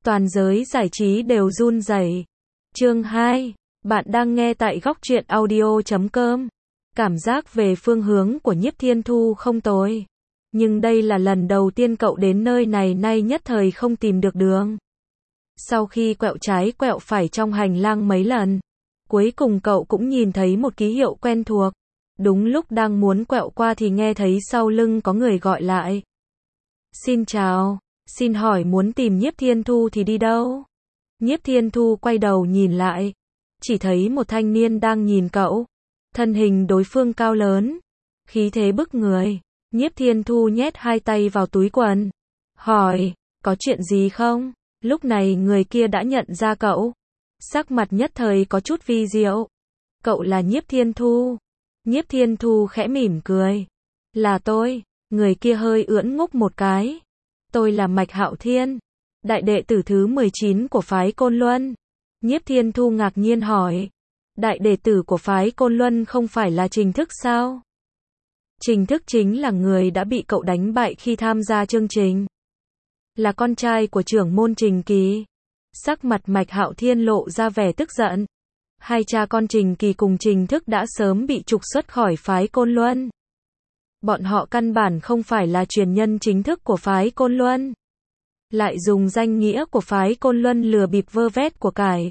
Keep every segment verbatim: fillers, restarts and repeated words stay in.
Toàn giới giải trí đều run rẩy. Chương hai. Bạn đang nghe tại góc truyện audio chấm com. Cảm giác về phương hướng của Nhiếp Thiên Thu không tồi. Nhưng đây là lần đầu tiên cậu đến nơi này, nay nhất thời không tìm được đường. Sau khi quẹo trái quẹo phải trong hành lang mấy lần, cuối cùng cậu cũng nhìn thấy một ký hiệu quen thuộc. Đúng lúc đang muốn quẹo qua thì nghe thấy sau lưng có người gọi lại. Xin chào, xin hỏi muốn tìm Nhiếp Thiên Thu thì đi đâu? Nhiếp Thiên Thu quay đầu nhìn lại, chỉ thấy một thanh niên đang nhìn cậu. Thân hình đối phương cao lớn, khí thế bức người. Nhiếp Thiên Thu nhét hai tay vào túi quần, hỏi, có chuyện gì không? Lúc này người kia đã nhận ra cậu, sắc mặt nhất thời có chút vi diệu. Cậu là Nhiếp Thiên Thu? Nhiếp Thiên Thu khẽ mỉm cười. Là tôi. Người kia hơi ưỡn ngúc một cái. Tôi là Mạch Hạo Thiên, đại đệ tử thứ mười chín của phái Côn Luân. Nhiếp Thiên Thu ngạc nhiên hỏi. Đại đệ tử của phái Côn Luân không phải là Trình Thức sao? Trình Thức chính là người đã bị cậu đánh bại khi tham gia chương trình. Là con trai của trưởng môn Trình Kỳ. Sắc mặt Mạch Hạo Thiên lộ ra vẻ tức giận. Hai cha con Trình Kỳ cùng Trình Thức đã sớm bị trục xuất khỏi phái Côn Luân. Bọn họ căn bản không phải là truyền nhân chính thức của phái Côn Luân, lại dùng danh nghĩa của phái Côn Luân lừa bịp vơ vét của cải.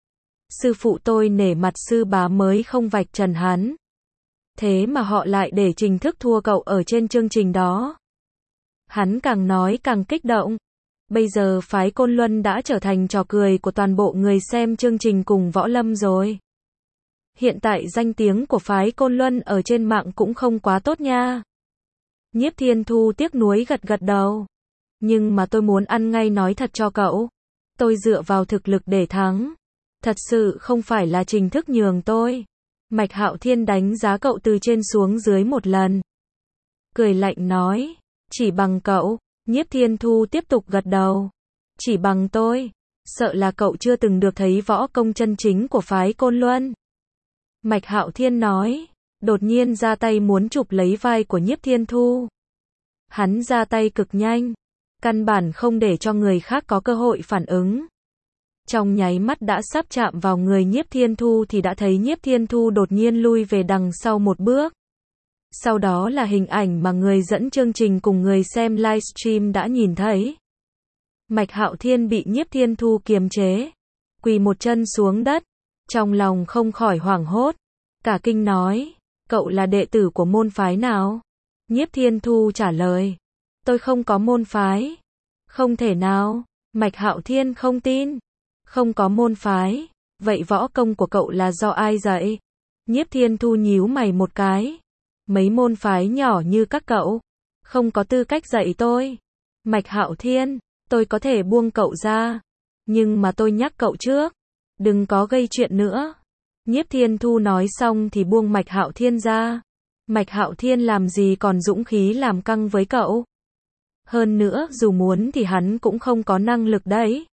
Sư phụ tôi nể mặt sư bá mới không vạch trần hắn. Thế mà họ lại để Trình Thức thua cậu ở trên chương trình đó. Hắn càng nói càng kích động. Bây giờ phái Côn Luân đã trở thành trò cười của toàn bộ người xem chương trình cùng võ lâm rồi. Hiện tại danh tiếng của phái Côn Luân ở trên mạng cũng không quá tốt nha. Nhiếp Thiên Thu tiếc nuối gật gật đầu. Nhưng mà tôi muốn ăn ngay nói thật cho cậu. Tôi dựa vào thực lực để thắng. Thật sự không phải là Trình Thức nhường tôi. Mạch Hạo Thiên đánh giá cậu từ trên xuống dưới một lần. Cười lạnh nói. Chỉ bằng cậu. Nhiếp Thiên Thu tiếp tục gật đầu. Chỉ bằng tôi. Sợ là cậu chưa từng được thấy võ công chân chính của phái Côn Luân. Mạch Hạo Thiên nói. Đột nhiên ra tay muốn chụp lấy vai của Nhiếp Thiên Thu. Hắn ra tay cực nhanh. Căn bản không để cho người khác có cơ hội phản ứng. Trong nháy mắt đã sắp chạm vào người Nhiếp Thiên Thu thì đã thấy Nhiếp Thiên Thu đột nhiên lui về đằng sau một bước. Sau đó là hình ảnh mà người dẫn chương trình cùng người xem livestream đã nhìn thấy. Mạch Hạo Thiên bị Nhiếp Thiên Thu kiềm chế, quỳ một chân xuống đất, trong lòng không khỏi hoảng hốt, cả kinh nói, cậu là đệ tử của môn phái nào? Nhiếp Thiên Thu trả lời, tôi không có môn phái. Không thể nào, Mạch Hạo Thiên không tin. Không có môn phái, vậy võ công của cậu là do ai dạy? Nhiếp Thiên Thu nhíu mày một cái. Mấy môn phái nhỏ như các cậu, không có tư cách dạy tôi. Mạch Hạo Thiên, tôi có thể buông cậu ra. Nhưng mà tôi nhắc cậu trước, đừng có gây chuyện nữa. Nhiếp Thiên Thu nói xong thì buông Mạch Hạo Thiên ra. Mạch Hạo Thiên làm gì còn dũng khí làm căng với cậu. Hơn nữa dù muốn thì hắn cũng không có năng lực đấy.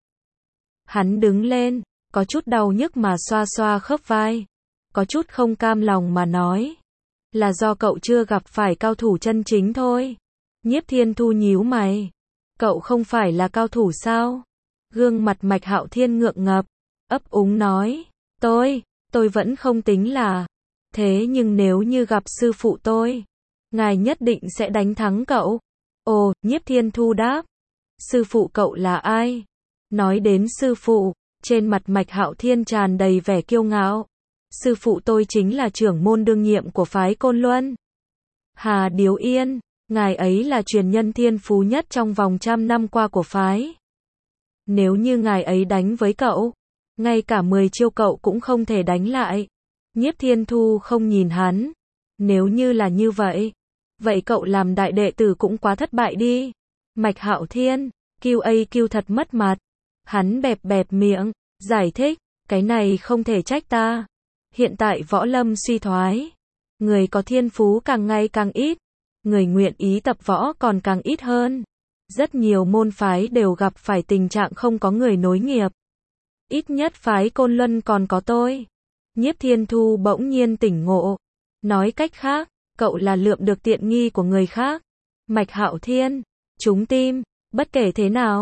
Hắn đứng lên, có chút đau nhức mà xoa xoa khớp vai. Có chút không cam lòng mà nói. Là do cậu chưa gặp phải cao thủ chân chính thôi. Nhiếp Thiên Thu nhíu mày. Cậu không phải là cao thủ sao? Gương mặt Mạch Hạo Thiên ngượng ngập, ấp úng nói. Tôi, tôi vẫn không tính là. Thế nhưng nếu như gặp sư phụ tôi, ngài nhất định sẽ đánh thắng cậu. Ồ, Nhiếp Thiên Thu đáp. Sư phụ cậu là ai? Nói đến sư phụ, trên mặt Mạch Hạo Thiên tràn đầy vẻ kiêu ngạo. Sư phụ tôi chính là trưởng môn đương nhiệm của phái Côn Luân. Hà Điếu Yên, ngài ấy là truyền nhân thiên phú nhất trong vòng trăm năm qua của phái. Nếu như ngài ấy đánh với cậu, ngay cả mười chiêu cậu cũng không thể đánh lại. Nhiếp Thiên Thu không nhìn hắn. Nếu như là như vậy, vậy cậu làm đại đệ tử cũng quá thất bại đi. Mạch Hạo Thiên, kiu a kiu thật mất mặt. Hắn bẹp bẹp miệng, giải thích, cái này không thể trách ta. Hiện tại võ lâm suy thoái, người có thiên phú càng ngày càng ít, người nguyện ý tập võ còn càng ít hơn. Rất nhiều môn phái đều gặp phải tình trạng không có người nối nghiệp. Ít nhất phái Côn Luân còn có tôi. Nhiếp Thiên Thu bỗng nhiên tỉnh ngộ. Nói cách khác, cậu là lượm được tiện nghi của người khác. Mạch Hạo Thiên, trúng tim, bất kể thế nào,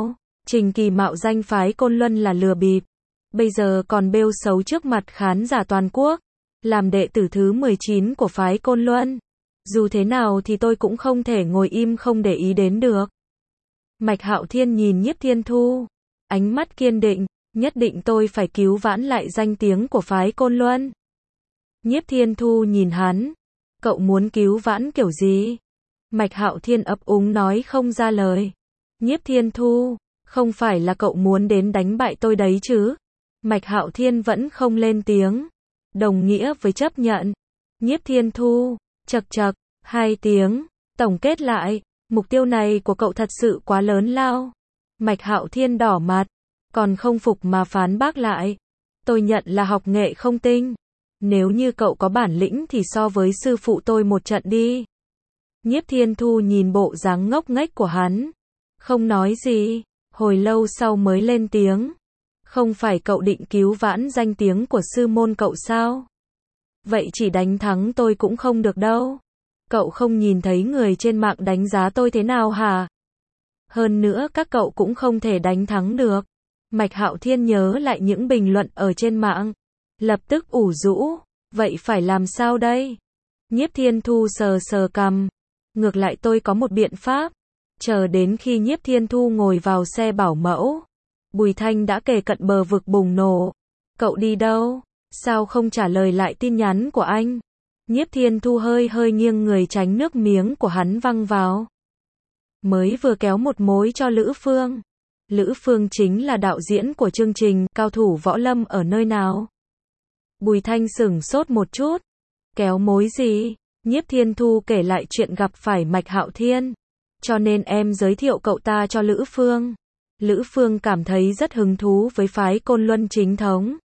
Trình Kỳ mạo danh phái Côn Luân là lừa bịp. Bây giờ còn bêu xấu trước mặt khán giả toàn quốc. Làm đệ tử thứ mười chín của phái Côn Luân. Dù thế nào thì tôi cũng không thể ngồi im không để ý đến được. Mạch Hạo Thiên nhìn Nhiếp Thiên Thu. Ánh mắt kiên định. Nhất định tôi phải cứu vãn lại danh tiếng của phái Côn Luân. Nhiếp Thiên Thu nhìn hắn. Cậu muốn cứu vãn kiểu gì? Mạch Hạo Thiên ấp úng nói không ra lời. Nhiếp Thiên Thu, không phải là cậu muốn đến đánh bại tôi đấy chứ? Mạch Hạo Thiên vẫn không lên tiếng. Đồng nghĩa với chấp nhận. Nhiếp Thiên Thu, chậc chậc, hai tiếng. Tổng kết lại, mục tiêu này của cậu thật sự quá lớn lao. Mạch Hạo Thiên đỏ mặt, còn không phục mà phán bác lại. Tôi nhận là học nghệ không tinh. Nếu như cậu có bản lĩnh thì so với sư phụ tôi một trận đi. Nhiếp Thiên Thu nhìn bộ dáng ngốc nghếch của hắn. Không nói gì, hồi lâu sau mới lên tiếng. Không phải cậu định cứu vãn danh tiếng của sư môn cậu sao? Vậy chỉ đánh thắng tôi cũng không được đâu. Cậu không nhìn thấy người trên mạng đánh giá tôi thế nào hả? Hơn nữa các cậu cũng không thể đánh thắng được. Mạch Hạo Thiên nhớ lại những bình luận ở trên mạng. Lập tức ủ rũ. Vậy phải làm sao đây? Nhiếp Thiên Thu sờ sờ cằm. Ngược lại tôi có một biện pháp. Chờ đến khi Nhiếp Thiên Thu ngồi vào xe bảo mẫu. Bùi Thanh đã kề cận bờ vực bùng nổ. Cậu đi đâu? Sao không trả lời lại tin nhắn của anh? Nhiếp Thiên Thu hơi hơi nghiêng người tránh nước miếng của hắn văng vào. Mới vừa kéo một mối cho Lữ Phương. Lữ Phương chính là đạo diễn của chương trình Cao thủ võ lâm ở nơi nào? Bùi Thanh sửng sốt một chút. Kéo mối gì? Nhiếp Thiên Thu kể lại chuyện gặp phải Mạch Hạo Thiên. Cho nên em giới thiệu cậu ta cho Lữ Phương. Lữ Phương cảm thấy rất hứng thú với phái Côn Luân chính thống.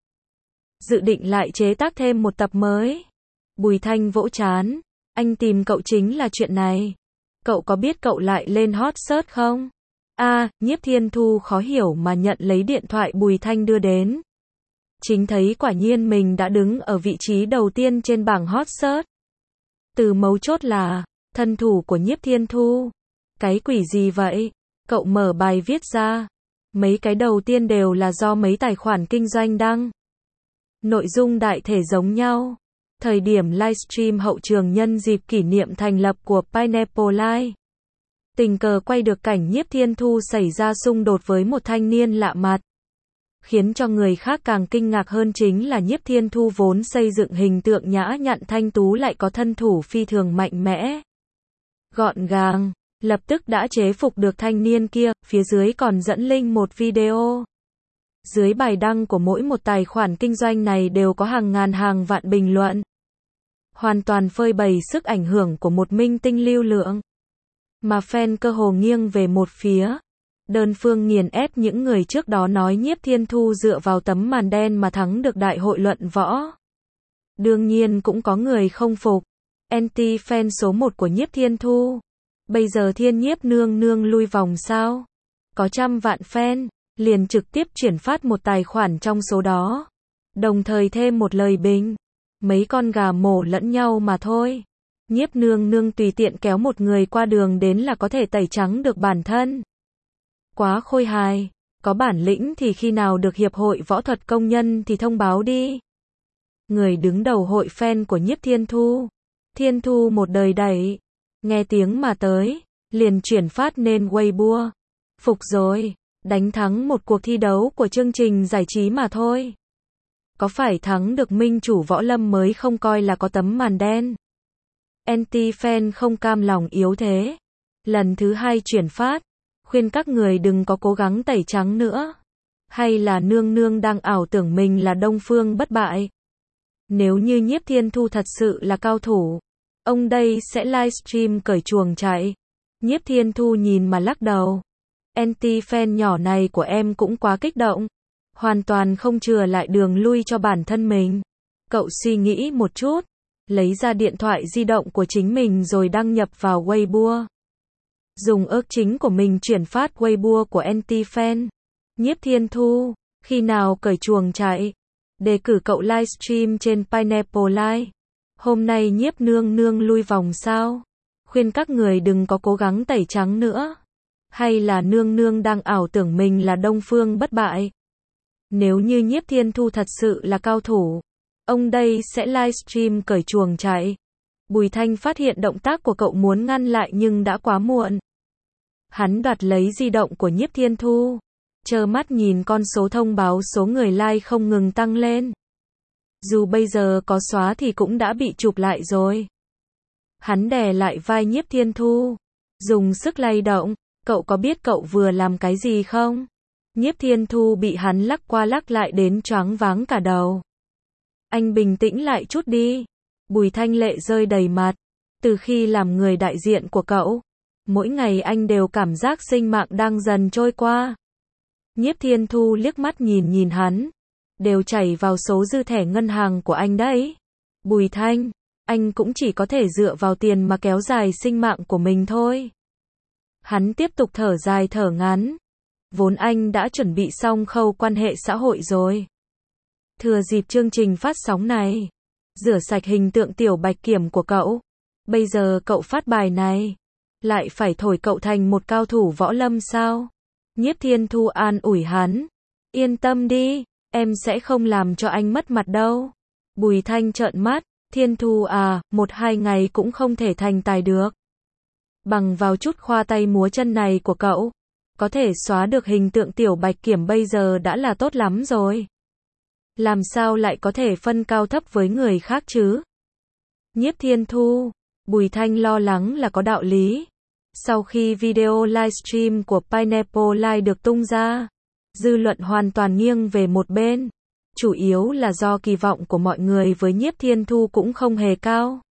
Dự định lại chế tác thêm một tập mới. Bùi Thanh vỗ trán. Anh tìm cậu chính là chuyện này. Cậu có biết cậu lại lên hot search không? A, à, Nhiếp Thiên Thu khó hiểu mà nhận lấy điện thoại Bùi Thanh đưa đến. Chính thấy quả nhiên mình đã đứng ở vị trí đầu tiên trên bảng hot search. Từ mấu chốt là, thân thủ của Nhiếp Thiên Thu. Cái quỷ gì vậy? Cậu mở bài viết ra. Mấy cái đầu tiên đều là do mấy tài khoản kinh doanh đăng. Nội dung đại thể giống nhau. Thời điểm livestream hậu trường nhân dịp kỷ niệm thành lập của Pineapple Live. Tình cờ quay được cảnh Nhiếp Thiên Thu xảy ra xung đột với một thanh niên lạ mặt. Khiến cho người khác càng kinh ngạc hơn chính là Nhiếp Thiên Thu vốn xây dựng hình tượng nhã nhặn thanh tú lại có thân thủ phi thường mạnh mẽ. Gọn gàng, lập tức đã chế phục được thanh niên kia, phía dưới còn dẫn link một video. Dưới bài đăng của mỗi một tài khoản kinh doanh này đều có hàng ngàn hàng vạn bình luận. Hoàn toàn phơi bày sức ảnh hưởng của một minh tinh lưu lượng. Mà fan cơ hồ nghiêng về một phía. Đơn phương nghiền ép những người trước đó nói Nhiếp Thiên Thu dựa vào tấm màn đen mà thắng được đại hội luận võ. Đương nhiên cũng có người không phục. Anti-fan số một của Nhiếp Thiên Thu. Bây giờ Thiên Nhiếp nương nương lui vòng sao? Có trăm vạn fan, liền trực tiếp chuyển phát một tài khoản trong số đó. Đồng thời thêm một lời bình. Mấy con gà mổ lẫn nhau mà thôi. Nhiếp nương nương tùy tiện kéo một người qua đường đến là có thể tẩy trắng được bản thân. Quá khôi hài. Có bản lĩnh thì khi nào được Hiệp hội Võ thuật Công nhân thì thông báo đi. Người đứng đầu hội fan của Nhiếp Thiên Thu. Thiên Thu một đời đẩy. Nghe tiếng mà tới. Liền chuyển phát lên Weibo. Phục rồi. Đánh thắng một cuộc thi đấu của chương trình giải trí mà thôi. Có phải thắng được minh chủ võ lâm mới không coi là có tấm màn đen. Anti-fan không cam lòng yếu thế. Lần thứ hai chuyển phát. Khuyên các người đừng có cố gắng tẩy trắng nữa. Hay là nương nương đang ảo tưởng mình là Đông Phương bất bại. Nếu như Nhiếp Thiên Thu thật sự là cao thủ. Ông đây sẽ livestream cởi chuồng chạy. Nhiếp Thiên Thu nhìn mà lắc đầu. Anti-fan nhỏ này của em cũng quá kích động. Hoàn toàn không chừa lại đường lui cho bản thân mình. Cậu suy nghĩ một chút. Lấy ra điện thoại di động của chính mình rồi đăng nhập vào Weibo. Dùng ước chính của mình chuyển phát Weibo của anti-fan. Nhiếp Thiên Thu, khi nào cởi chuồng chạy? Đề cử cậu livestream trên Pineapple Live. Hôm nay Nhiếp nương nương lui vòng sao? Khuyên các người đừng có cố gắng tẩy trắng nữa. Hay là nương nương đang ảo tưởng mình là Đông Phương bất bại? Nếu như Nhiếp Thiên Thu thật sự là cao thủ, ông đây sẽ livestream cởi chuồng chạy. Bùi Thanh phát hiện động tác của cậu muốn ngăn lại nhưng đã quá muộn. Hắn đoạt lấy di động của Nhiếp Thiên Thu, trơ mắt nhìn con số thông báo số người like không ngừng tăng lên. Dù bây giờ có xóa thì cũng đã bị chụp lại rồi. Hắn đè lại vai Nhiếp Thiên Thu, dùng sức lay động, cậu có biết cậu vừa làm cái gì không? Nhiếp Thiên Thu bị hắn lắc qua lắc lại đến choáng váng cả đầu. Anh bình tĩnh lại chút đi. Bùi Thanh lệ rơi đầy mặt. Từ khi làm người đại diện của cậu, mỗi ngày anh đều cảm giác sinh mạng đang dần trôi qua. Nhiếp Thiên Thu liếc mắt nhìn nhìn hắn. Đều chảy vào số dư thẻ ngân hàng của anh đấy. Bùi Thanh, anh cũng chỉ có thể dựa vào tiền mà kéo dài sinh mạng của mình thôi. Hắn tiếp tục thở dài thở ngắn. Vốn anh đã chuẩn bị xong khâu quan hệ xã hội rồi. Thừa dịp chương trình phát sóng này, rửa sạch hình tượng tiểu bạch kiểm của cậu. Bây giờ cậu phát bài này, lại phải thổi cậu thành một cao thủ võ lâm sao? Nhiếp Thiên Thu an ủi hắn. Yên tâm đi, em sẽ không làm cho anh mất mặt đâu. Bùi Thanh trợn mắt. Thiên Thu à, một hai ngày cũng không thể thành tài được. Bằng vào chút khoa tay múa chân này của cậu, có thể xóa được hình tượng tiểu bạch kiểm bây giờ đã là tốt lắm rồi. Làm sao lại có thể phân cao thấp với người khác chứ? Nhiếp Thiên Thu, Bùi Thanh lo lắng là có đạo lý. Sau khi video livestream của Pineapple Live được tung ra, dư luận hoàn toàn nghiêng về một bên. Chủ yếu là do kỳ vọng của mọi người với Nhiếp Thiên Thu cũng không hề cao.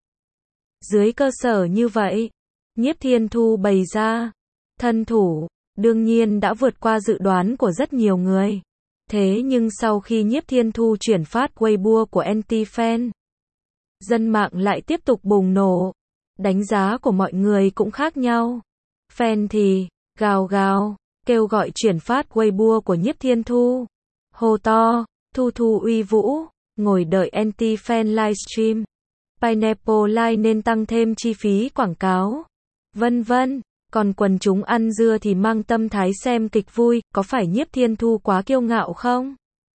Dưới cơ sở như vậy, Nhiếp Thiên Thu bày ra thân thủ, đương nhiên đã vượt qua dự đoán của rất nhiều người. Thế nhưng sau khi Nhiếp Thiên Thu chuyển phát Weibo của anti-fan, dân mạng lại tiếp tục bùng nổ. Đánh giá của mọi người cũng khác nhau. Fan thì gào gào, kêu gọi chuyển phát Weibo của Nhiếp Thiên Thu. Hô to, Thu Thu uy vũ, ngồi đợi anti-fan livestream. Pineapple Live nên tăng thêm chi phí quảng cáo. Vân vân. Còn quần chúng ăn dưa thì mang tâm thái xem kịch vui, có phải Nhiếp Thiên Thu quá kiêu ngạo không?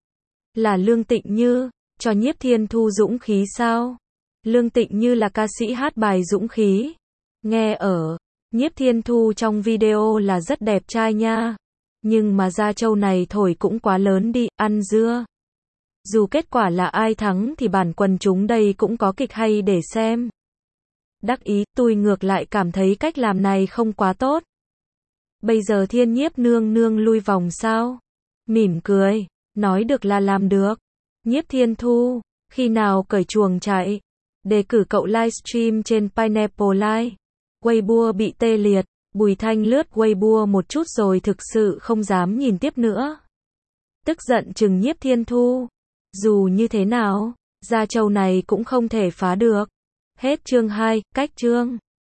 Là Lương Tịnh Như, cho Nhiếp Thiên Thu dũng khí sao? Lương Tịnh Như là ca sĩ hát bài dũng khí. Nghe ở, Nhiếp Thiên Thu trong video là rất đẹp trai nha. Nhưng mà da trâu này thổi cũng quá lớn đi, ăn dưa. Dù kết quả là ai thắng thì bản quần chúng đây cũng có kịch hay để xem. Đắc ý, tôi ngược lại cảm thấy cách làm này không quá tốt. Bây giờ Thiên Nhiếp nương nương lui vòng sao? Mỉm cười, nói được là làm được. Nhiếp Thiên Thu, khi nào cởi chuồng chạy? Đề cử cậu livestream trên Pineapple Live. Weibo bị tê liệt, Bùi Thanh lướt Weibo một chút rồi thực sự không dám nhìn tiếp nữa. Tức giận chừng Nhiếp Thiên Thu. Dù như thế nào, da trâu này cũng không thể phá được. Hết chương hai, cách chương.